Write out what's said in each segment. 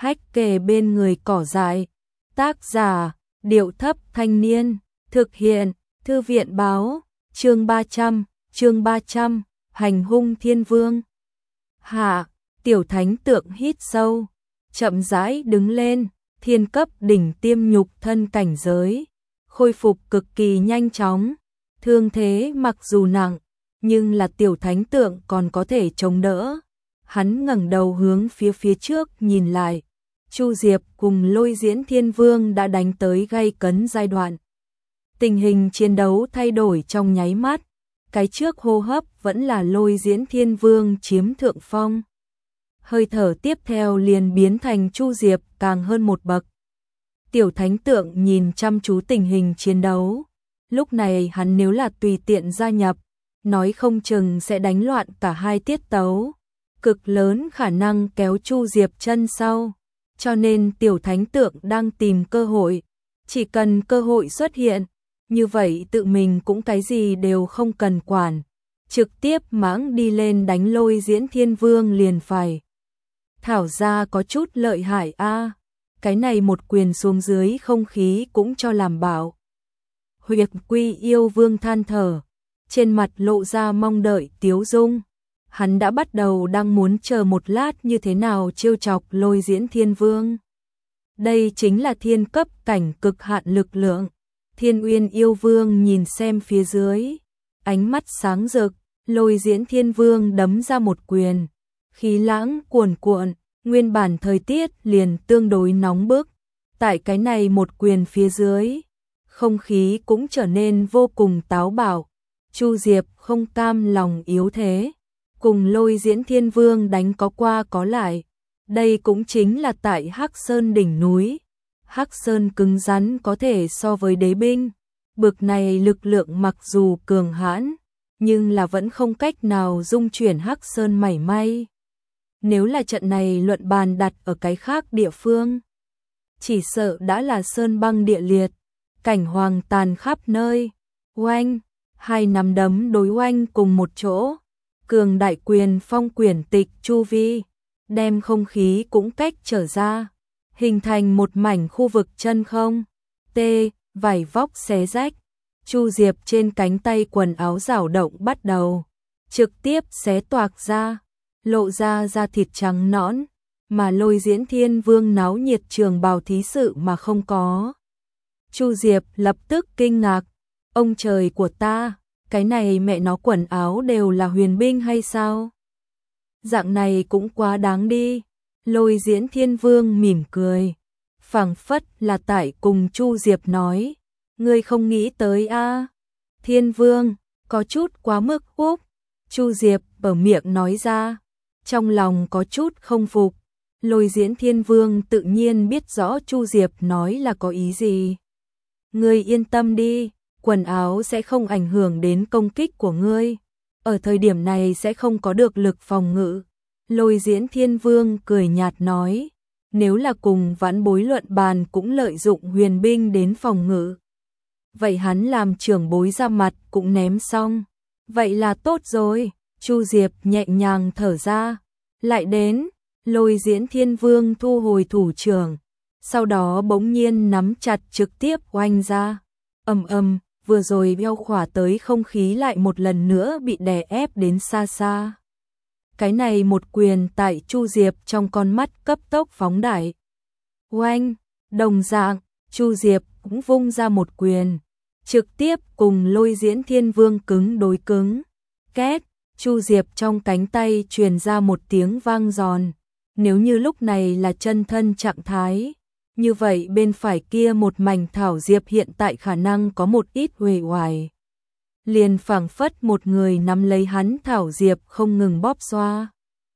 hách kề bên người cỏ dại. Tác giả, Điệu Thấp Thanh Niên, thực hiện, Thư viện Báo, chương 300, Hành hung Thiên Vương. Hạ, Tiểu Thánh Tượng hít sâu, chậm rãi đứng lên, thiên cấp đỉnh tiêm nhục thân cảnh giới, khôi phục cực kỳ nhanh chóng, thương thế mặc dù nặng, nhưng là Tiểu Thánh Tượng còn có thể chống đỡ. Hắn ngẩng đầu hướng phía trước nhìn lại, Chu Diệp cùng Lôi Diễn Thiên Vương đã đánh tới gay cấn giai đoạn. Tình hình chiến đấu thay đổi trong nháy mắt, cái trước hô hấp vẫn là Lôi Diễn Thiên Vương chiếm thượng phong. Hơi thở tiếp theo liền biến thành Chu Diệp càng hơn một bậc. Tiểu Thánh Tượng nhìn chăm chú tình hình chiến đấu, lúc này hắn nếu là tùy tiện gia nhập, nói không chừng sẽ đánh loạn cả hai tiết tấu, cực lớn khả năng kéo Chu Diệp chân sau. Cho nên Tiểu Thánh Tượng đang tìm cơ hội, chỉ cần cơ hội xuất hiện, như vậy tự mình cũng cái gì đều không cần quản, trực tiếp mãng đi lên đánh Lôi Diễn Thiên Vương liền phải. Thảo ra có chút lợi hại a, cái này một quyền xuống dưới không khí cũng cho làm bảo. Huyệt Quy Yêu Vương than thở, trên mặt lộ ra mong đợi tiếu dung. Hắn đã bắt đầu đang muốn chờ một lát như thế nào trêu chọc Lôi Diễn Thiên Vương. Đây chính là thiên cấp cảnh cực hạn lực lượng. Thiên Uyên Yêu Vương nhìn xem phía dưới, ánh mắt sáng rực, Lôi Diễn Thiên Vương đấm ra một quyền, khí lãng cuồn cuộn, nguyên bản thời tiết liền tương đối nóng bức, tại cái này một quyền phía dưới, không khí cũng trở nên vô cùng táo bạo. Chu Diệp không cam lòng yếu thế, cùng Lôi Diễn Thiên Vương đánh có qua có lại. Đây cũng chính là tại Hắc Sơn đỉnh núi. Hắc Sơn cứng rắn có thể so với đế binh, bực này lực lượng mặc dù cường hãn, nhưng là vẫn không cách nào dung chuyển Hắc Sơn mảy may. Nếu là trận này luận bàn đặt ở cái khác địa phương, chỉ sợ đã là sơn băng địa liệt, cảnh hoàng tàn khắp nơi. Oanh, hai nắm đấm đối oanh cùng một chỗ, cường đại quyền phong quyển tịch chu vi, đem không khí cũng cách trở ra, hình thành một mảnh khu vực chân không. Vải vóc xé rách, Chu Diệp trên cánh tay quần áo rảo động bắt đầu, trực tiếp xé toạc ra, lộ ra da thịt trắng nõn, mà Lôi Diễn Thiên Vương náo nhiệt trường bào thí sự mà không có. Chu Diệp lập tức kinh ngạc, ông trời của ta, cái này mẹ nó quần áo đều là huyền binh hay sao? Dạng này cũng quá đáng đi. Lôi Diễn Thiên Vương mỉm cười, phảng phất là tại cùng Chu Diệp nói, ngươi không nghĩ tới a? Thiên Vương, có chút quá mức úp. Chu Diệp bở miệng nói ra, trong lòng có chút không phục. Lôi Diễn Thiên Vương tự nhiên biết rõ Chu Diệp nói là có ý gì. Ngươi yên tâm đi, quần áo sẽ không ảnh hưởng đến công kích của ngươi, ở thời điểm này sẽ không có được lực phòng ngự. Lôi Diễn Thiên Vương cười nhạt nói, nếu là cùng vãn bối luận bàn cũng lợi dụng huyền binh đến phòng ngự, vậy hắn làm trưởng bối ra mặt cũng ném xong. Vậy là tốt rồi. Chu Diệp nhẹ nhàng thở ra, lại đến. Lôi Diễn Thiên Vương thu hồi thủ trưởng, sau đó bỗng nhiên nắm chặt trực tiếp oanh ra. Ầm, vừa rồi beo khỏa tới không khí lại một lần nữa bị đè ép đến xa xa. Cái này một quyền tại Chu Diệp trong con mắt cấp tốc phóng đại. Oanh, đồng dạng, Chu Diệp cũng vung ra một quyền, trực tiếp cùng Lôi Diễn Thiên Vương cứng đối cứng. Két, Chu Diệp trong cánh tay truyền ra một tiếng vang giòn. Nếu như lúc này là chân thân trạng thái, như vậy bên phải kia một mảnh thảo diệp hiện tại khả năng có một ít uể oải. Liền phảng phất một người nắm lấy hắn thảo diệp không ngừng bóp xoa,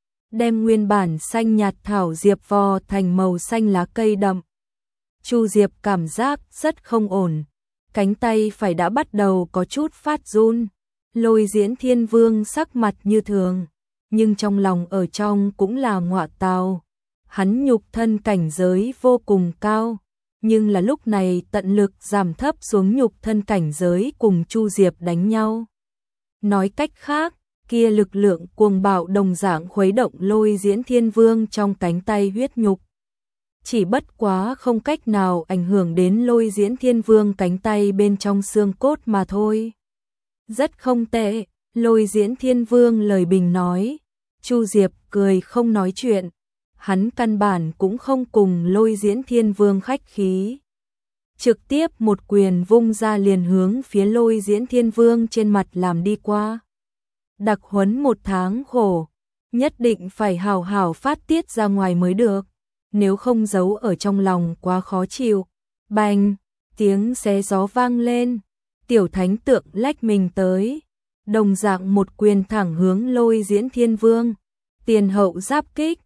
đem nguyên bản xanh nhạt thảo diệp vò thành màu xanh lá cây đậm. Chu Diệp cảm giác rất không ổn, cánh tay phải đã bắt đầu có chút phát run. Lôi Diễn Thiên Vương sắc mặt như thường, nhưng trong lòng ở trong cũng là ngọa tào. Hắn nhục thân cảnh giới vô cùng cao, nhưng là lúc này tận lực giảm thấp xuống nhục thân cảnh giới cùng Chu Diệp đánh nhau. Nói cách khác, kia lực lượng cuồng bạo đồng dạng khuấy động Lôi Diễn Thiên Vương trong cánh tay huyết nhục. chỉ bất quá không cách nào ảnh hưởng đến Lôi Diễn Thiên Vương cánh tay bên trong xương cốt mà thôi. Rất không tệ, Lôi Diễn Thiên Vương lời bình nói. Chu Diệp cười không nói chuyện, hắn căn bản cũng không cùng Lôi Diễn Thiên Vương khách khí. Trực tiếp một quyền vung ra liền hướng phía Lôi Diễn Thiên Vương trên mặt làm đi qua. Đặc huấn 1 tháng khổ, nhất định phải hào hào phát tiết ra ngoài mới được, nếu không giấu ở trong lòng quá khó chịu. Bành, tiếng xé gió vang lên, Tiểu Thánh Tượng lách mình tới, đồng dạng một quyền thẳng hướng Lôi Diễn Thiên Vương, tiền hậu giáp kích,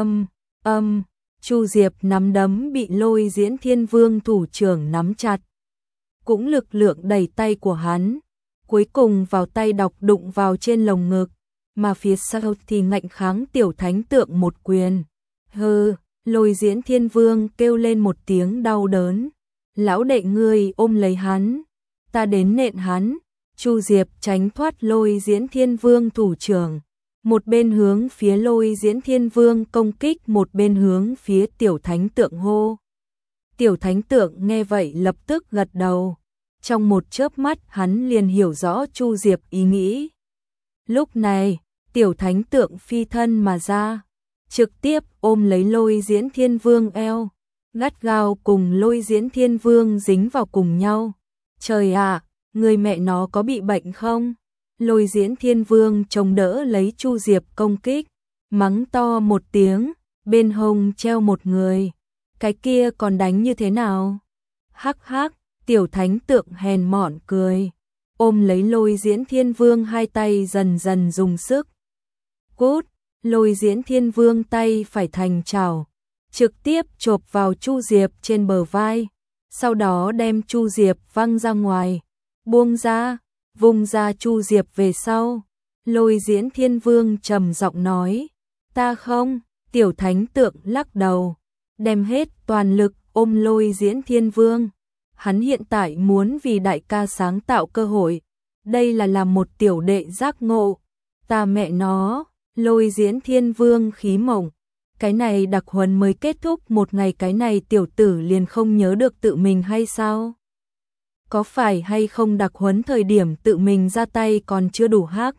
Chu Diệp nắm đấm bị Lôi Diễn Thiên Vương thủ trưởng nắm chặt, cũng lực lượng đẩy tay của hắn, cuối cùng vào tay đọc đụng vào trên lồng ngực, mà phía sau thì ngạnh kháng Tiểu Thánh Tượng một quyền. Hừ, Lôi Diễn Thiên Vương kêu lên một tiếng đau đớn. Lão đệ ngươi ôm lấy hắn, ta đến nện hắn. Chu Diệp tránh thoát Lôi Diễn Thiên Vương thủ trưởng, một bên hướng phía Lôi Diễn Thiên Vương công kích, một bên hướng phía Tiểu Thánh Tượng hô. Tiểu Thánh Tượng nghe vậy lập tức gật đầu. Trong một chớp mắt hắn liền hiểu rõ Chu Diệp ý nghĩ. Lúc này, Tiểu Thánh Tượng phi thân mà ra, trực tiếp ôm lấy Lôi Diễn Thiên Vương eo, gắt gao cùng Lôi Diễn Thiên Vương dính vào cùng nhau. Trời ạ, người mẹ nó có bị bệnh không? Lôi Diễn Thiên Vương chống đỡ lấy Chu Diệp công kích, mắng to một tiếng, bên hông treo một người. Cái kia còn đánh như thế nào? Hắc hắc, Tiểu Thánh Tượng hèn mọn cười, ôm lấy Lôi Diễn Thiên Vương, hai tay dần dần dùng sức. Cút, Lôi Diễn Thiên Vương tay phải thành chảo, trực tiếp chộp vào Chu Diệp trên bờ vai, sau đó đem Chu Diệp văng ra ngoài, buông ra, vung ra Chu Diệp về sau. Lôi Diễn Thiên Vương trầm giọng nói, ta không. Tiểu Thánh Tượng lắc đầu, đem hết toàn lực ôm Lôi Diễn Thiên Vương. Hắn hiện tại muốn vì đại ca sáng tạo cơ hội, đây là làm một tiểu đệ giác ngộ. Ta mẹ nó, Lôi Diễn Thiên Vương khí mộng, cái này đặc huấn mới kết thúc một ngày, cái này tiểu tử liền không nhớ được tự mình hay sao? Có phải hay không đặc huấn thời điểm tự mình ra tay còn chưa đủ hắc?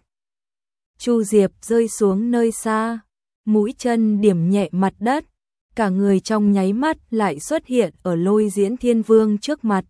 Chu Diệp rơi xuống nơi xa, mũi chân điểm nhẹ mặt đất, cả người trong nháy mắt lại xuất hiện ở Lôi Diễn Thiên Vương trước mặt.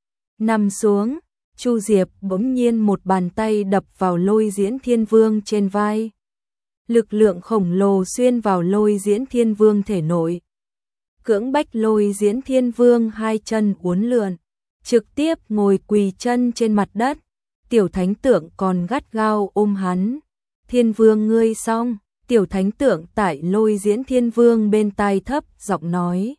Nằm xuống, Chu Diệp bỗng nhiên một bàn tay đập vào Lôi Diễn Thiên Vương trên vai. Lực lượng khổng lồ xuyên vào Lôi Diễn Thiên Vương thể nội, cưỡng bách Lôi Diễn Thiên Vương hai chân uốn lượn, trực tiếp ngồi quỳ chân trên mặt đất. Tiểu Thánh Tượng còn gắt gao ôm hắn. Thiên Vương ngươi xong. Tiểu Thánh Tượng tại Lôi Diễn Thiên Vương bên tai thấp giọng nói.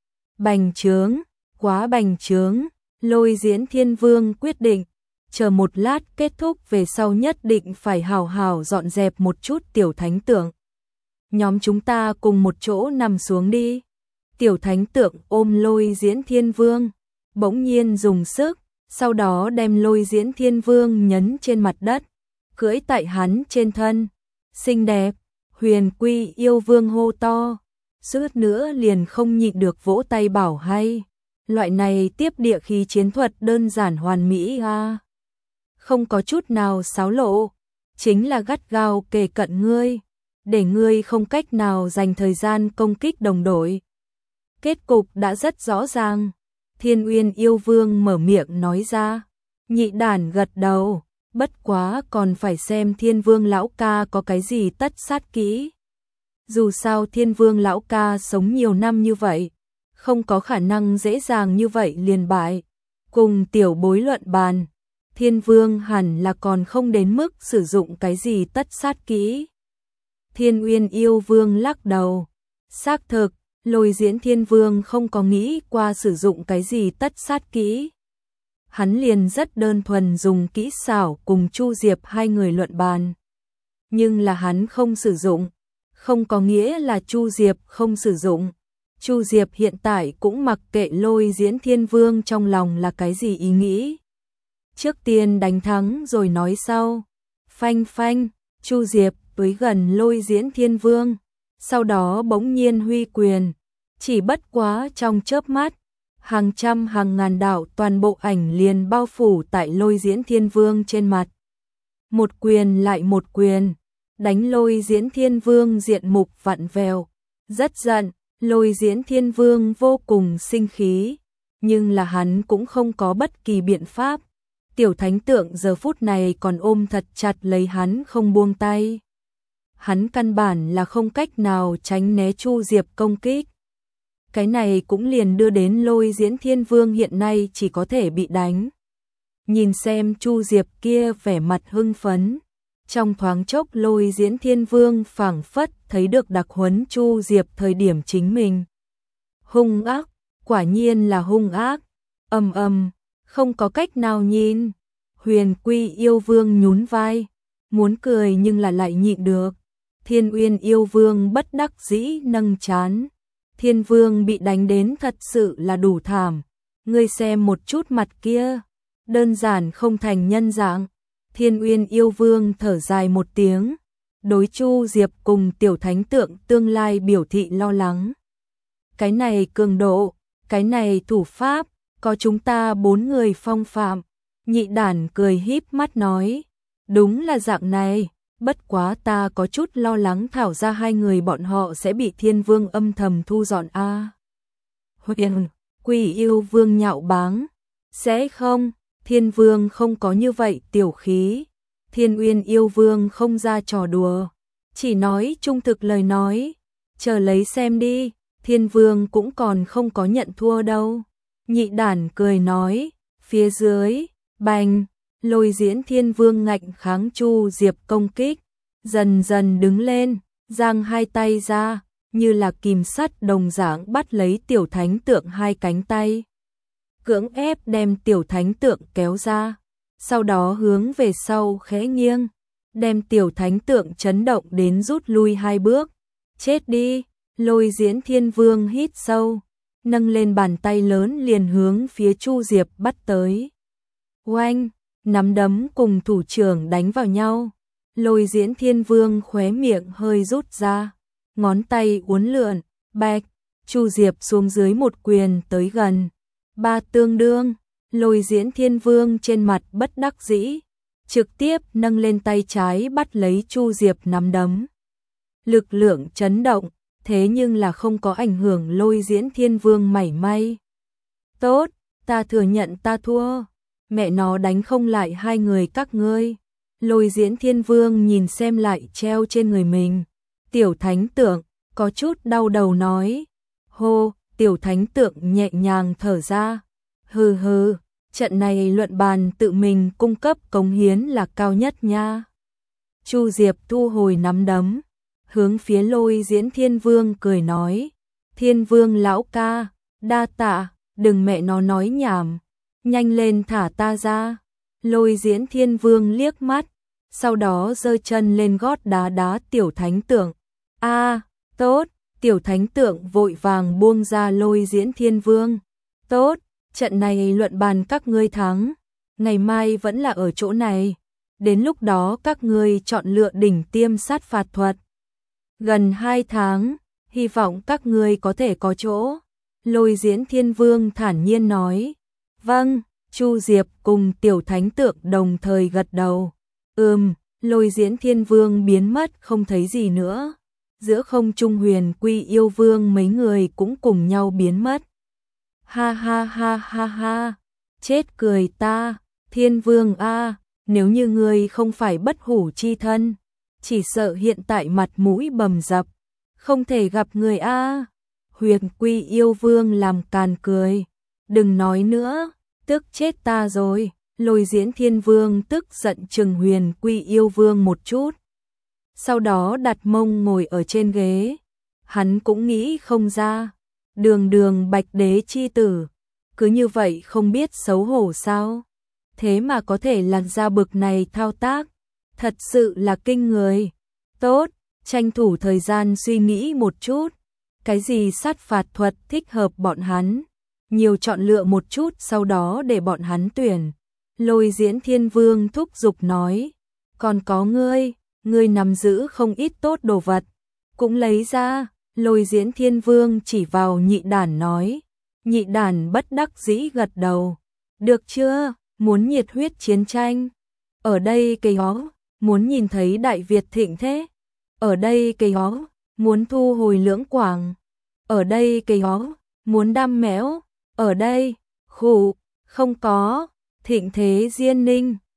Bành trướng, quá bành trướng. Lôi Diễn Thiên Vương quyết định, chờ một lát kết thúc về sau nhất định phải hào hào dọn dẹp một chút Tiểu Thánh Tượng. Nhóm chúng ta cùng một chỗ nằm xuống đi. Tiểu Thánh Tượng ôm Lôi Diễn Thiên Vương, bỗng nhiên dùng sức, sau đó đem Lôi Diễn Thiên Vương nhấn trên mặt đất, cưỡi tại hắn trên thân. Xinh đẹp. Huyền Quy Yêu Vương hô to, suýt nữa liền không nhịn được vỗ tay bảo hay. Loại này tiếp địa khí chiến thuật đơn giản hoàn mỹ ha. Không có chút nào xáo lộ, chính là gắt gao kề cận ngươi, để ngươi không cách nào dành thời gian công kích đồng đội. Kết cục đã rất rõ ràng. Thiên Uyên Yêu Vương mở miệng nói ra. Nhị đản gật đầu. Bất quá còn phải xem Thiên Vương lão ca có cái gì tất sát kỹ. Dù sao Thiên Vương lão ca sống nhiều năm như vậy, không có khả năng dễ dàng như vậy liền bại. Cùng tiểu bối luận bàn, Thiên Vương hẳn là còn không đến mức sử dụng cái gì tất sát kỹ. Thiên Uyên Yêu Vương lắc đầu. Xác thực, Lôi Diễn Thiên Vương không có nghĩ qua sử dụng cái gì tất sát kỹ. Hắn liền rất đơn thuần dùng kỹ xảo cùng Chu Diệp hai người luận bàn. Nhưng là hắn không sử dụng, không có nghĩa là Chu Diệp không sử dụng. Chu Diệp hiện tại cũng mặc kệ Lôi Diễn Thiên Vương trong lòng là cái gì ý nghĩ. Trước tiên đánh thắng rồi nói sau. Phanh phanh, Chu Diệp tới gần Lôi Diễn Thiên Vương, sau đó bỗng nhiên huy quyền, Chỉ bất quá trong chớp mắt, hàng trăm hàng ngàn đạo toàn bộ ảnh liền bao phủ tại Lôi Diễn Thiên Vương trên mặt. Một quyền lại một quyền, đánh Lôi Diễn Thiên Vương diện mục vặn vẹo, rất giận. Lôi Diễn Thiên Vương vô cùng sinh khí, nhưng là hắn cũng không có bất kỳ biện pháp. Tiểu thánh tượng giờ phút này còn ôm thật chặt lấy hắn không buông tay. Hắn căn bản là không cách nào tránh né Chu Diệp công kích. Cái này cũng liền đưa đến Lôi Diễn Thiên Vương hiện nay chỉ có thể bị đánh. Nhìn xem Chu Diệp kia vẻ mặt hưng phấn. Trong thoáng chốc Lôi Diễn Thiên Vương phảng phất thấy được đặc huấn Chu Diệp thời điểm chính mình. Hung ác, quả nhiên là hung ác. Không có cách nào nhìn. Huyền Quy Yêu Vương nhún vai, muốn cười nhưng là lại nhịn được. Thiên Uyên Yêu Vương bất đắc dĩ nâng trán. Thiên Vương bị đánh đến thật sự là đủ thảm. Ngươi xem một chút mặt kia, đơn giản không thành nhân dạng. Thiên Uyên Yêu Vương thở dài một tiếng, đối Chu Diệp cùng tiểu thánh tượng tương lai biểu thị lo lắng. Cái này cường độ, cái này thủ pháp, có chúng ta 4 người phong phạm. Nhị đản cười híp mắt nói, đúng là dạng này, bất quá ta có chút lo lắng thảo ra 2 người bọn họ sẽ bị Thiên Vương âm thầm thu dọn a. Huyền Quy Yêu Vương nhạo báng, sẽ không, Thiên Vương không có như vậy tiểu khí. Thiên Uyên Yêu Vương không ra trò đùa, chỉ nói trung thực lời nói, chờ lấy xem đi, Thiên Vương cũng còn không có nhận thua đâu. Nhị đản cười nói, phía dưới, bành, Lôi Diễn Thiên Vương ngạnh kháng Chu Diệp công kích, dần dần đứng lên, giang 2 tay ra, như là kìm sắt đồng dạng bắt lấy tiểu thánh tượng 2 cánh tay. Cưỡng ép đem tiểu thánh tượng kéo ra, sau đó hướng về sau khẽ nghiêng, đem tiểu thánh tượng chấn động đến rút lui 2 bước. Chết đi, Lôi Diễn Thiên Vương hít sâu, nâng lên bàn tay lớn liền hướng phía Chu Diệp bắt tới. Oanh, nắm đấm cùng thủ trưởng đánh vào nhau. Lôi Diễn Thiên Vương khóe miệng hơi rút ra, ngón tay uốn lượn, bạch, Chu Diệp xuống dưới một quyền tới gần. 3 tương đương, Lôi Diễn Thiên Vương trên mặt bất đắc dĩ, trực tiếp nâng lên tay trái bắt lấy Chu Diệp nắm đấm. Lực lượng chấn động, thế nhưng là không có ảnh hưởng Lôi Diễn Thiên Vương mảy may. Tốt, ta thừa nhận ta thua, mẹ nó đánh không lại 2 người các ngươi. Lôi Diễn Thiên Vương nhìn xem lại treo trên người mình. Tiểu thánh tượng, có chút đau đầu nói. Hô, tiểu thánh tượng nhẹ nhàng thở ra. Hừ hừ, trận này luận bàn tự mình cung cấp cống hiến là cao nhất nha. Chu Diệp thu hồi nắm đấm, hướng phía Lôi Diễn Thiên Vương cười nói. Thiên Vương lão ca, đa tạ, đừng mẹ nó nói nhảm, nhanh lên thả ta ra. Lôi Diễn Thiên Vương liếc mắt, sau đó giơ chân lên gót đá đá tiểu thánh tượng. A, tốt, tiểu thánh tượng vội vàng buông ra Lôi Diễn Thiên Vương. Tốt, trận này luận bàn các ngươi thắng, ngày mai vẫn là ở chỗ này, đến lúc đó các ngươi chọn lựa đỉnh tiêm sát phạt thuật. Gần 2 tháng, hy vọng các ngươi có thể có chỗ. Lôi Diễn Thiên Vương thản nhiên nói. Vâng, Chu Diệp cùng tiểu thánh tượng đồng thời gật đầu. Lôi Diễn Thiên Vương biến mất không thấy gì nữa. Giữa không trung Huyền Quy Yêu Vương mấy người cũng cùng nhau biến mất. Ha ha ha ha ha, chết cười ta, Thiên Vương a, nếu như ngươi không phải bất hủ chi thân, chỉ sợ hiện tại mặt mũi bầm dập, không thể gặp người a. Huyền Quy Yêu Vương làm càn cười, đừng nói nữa, tức chết ta rồi. Lôi Diễn Thiên Vương tức giận chừng Huyền Quy Yêu Vương một chút, sau đó đặt mông ngồi ở trên ghế. Hắn cũng nghĩ không ra, đường Bạch Đế chi tử, cứ như vậy không biết xấu hổ sao? Thế mà có thể làm ra bực này thao tác, thật sự là kinh người. Tốt, tranh thủ thời gian suy nghĩ một chút, cái gì sát phạt thuật thích hợp bọn hắn, nhiều chọn lựa một chút sau đó để bọn hắn tuyển. Lôi Diễn Thiên Vương thúc giục nói, còn có ngươi nắm giữ không ít tốt đồ vật, cũng lấy ra. Lôi Diễn Thiên Vương chỉ vào Nhị Đản nói. Nhị Đản bất đắc dĩ gật đầu. Được chưa, muốn nhiệt huyết chiến tranh. Ở đây cây hó, muốn nhìn thấy Đại Việt thịnh thế. Ở đây cây hó, muốn thu hồi Lưỡng Quảng. Ở đây cây hó, muốn đam mẽo. Ở đây, khụ, không có, thịnh thế Diên Ninh.